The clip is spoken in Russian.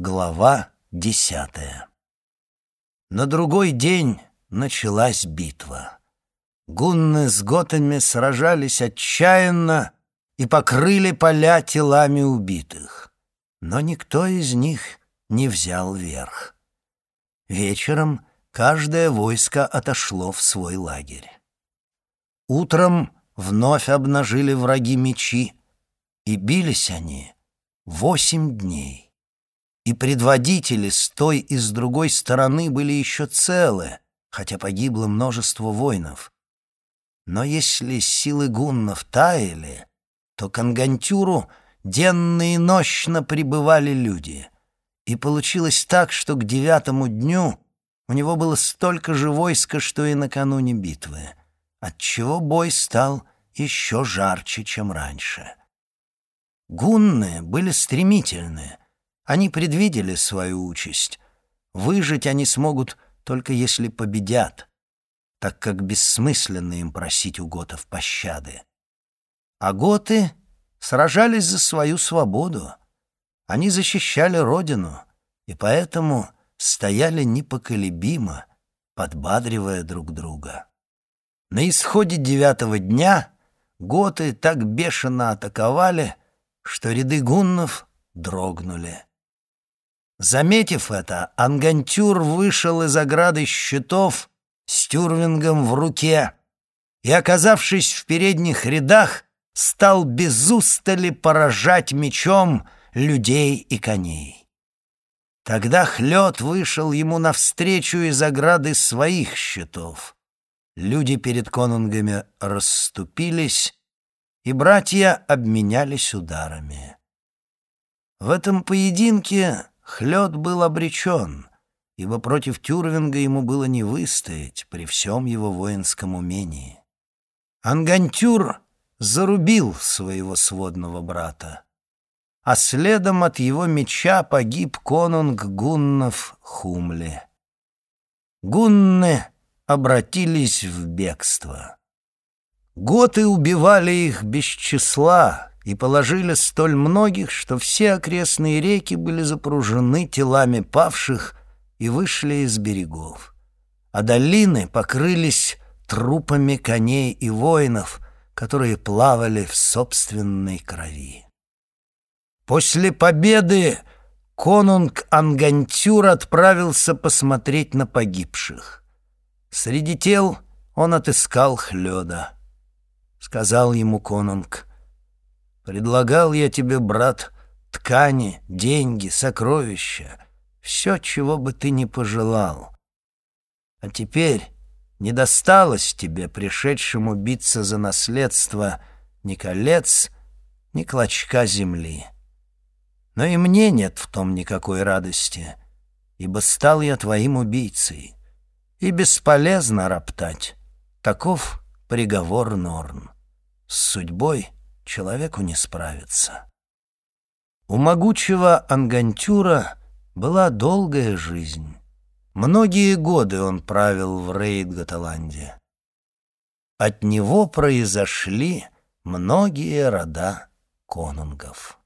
Глава 10. На другой день началась битва. Гунны с готами сражались отчаянно и покрыли поля телами убитых. Но никто из них не взял верх. Вечером каждое войско отошло в свой лагерь. Утром вновь обнажили враги мечи, и бились они 8 дней. И предводители с той и с другой стороны были еще целы, хотя погибло множество воинов. Но если силы гуннов таяли, то к Ангантюру денно и нощно прибывали люди. И получилось так, что к 9-му дню у него было столько же войска, что и накануне битвы, отчего бой стал еще жарче, чем раньше. Гунны были стремительны. Они предвидели свою участь. Выжить они смогут только если победят, так как бессмысленно им просить у готов пощады. А готы сражались за свою свободу. Они защищали родину, и поэтому стояли непоколебимо, подбадривая друг друга. На исходе 9-го дня готы так бешено атаковали, что ряды гуннов дрогнули. Заметив это, Ангантюр вышел из ограды щитов с тюрвингом в руке и, оказавшись в передних рядах, стал без устали поражать мечом людей и коней. Тогда Хлёд вышел ему навстречу из ограды своих щитов. Люди перед конунгами расступились, и братья обменялись ударами. В этом поединке Хлёд был обречен, ибо против Тюрвинга ему было не выстоять при всем его воинском умении. Ангантюр зарубил своего сводного брата, а следом от его меча погиб конунг гуннов Хумли. Гунны обратились в бегство. Готы убивали их без числа и положили столь многих, что все окрестные реки были запружены телами павших и вышли из берегов, а долины покрылись трупами коней и воинов, которые плавали в собственной крови. После победы конунг Ангантюр отправился посмотреть на погибших. Среди тел он отыскал Хлёда. Сказал ему конунг: «Предлагал я тебе, брат, ткани, деньги, сокровища, все, чего бы ты ни пожелал. А теперь не досталось тебе, пришедшему биться за наследство, ни колец, ни клочка земли. Но и мне нет в том никакой радости, ибо стал я твоим убийцей, и бесполезно роптать. Таков приговор Норн. С судьбой человеку не справиться». У могучего Ангантюра была долгая жизнь. Многие годы он правил в Рейд-Готаланде. От него произошли многие рода конунгов.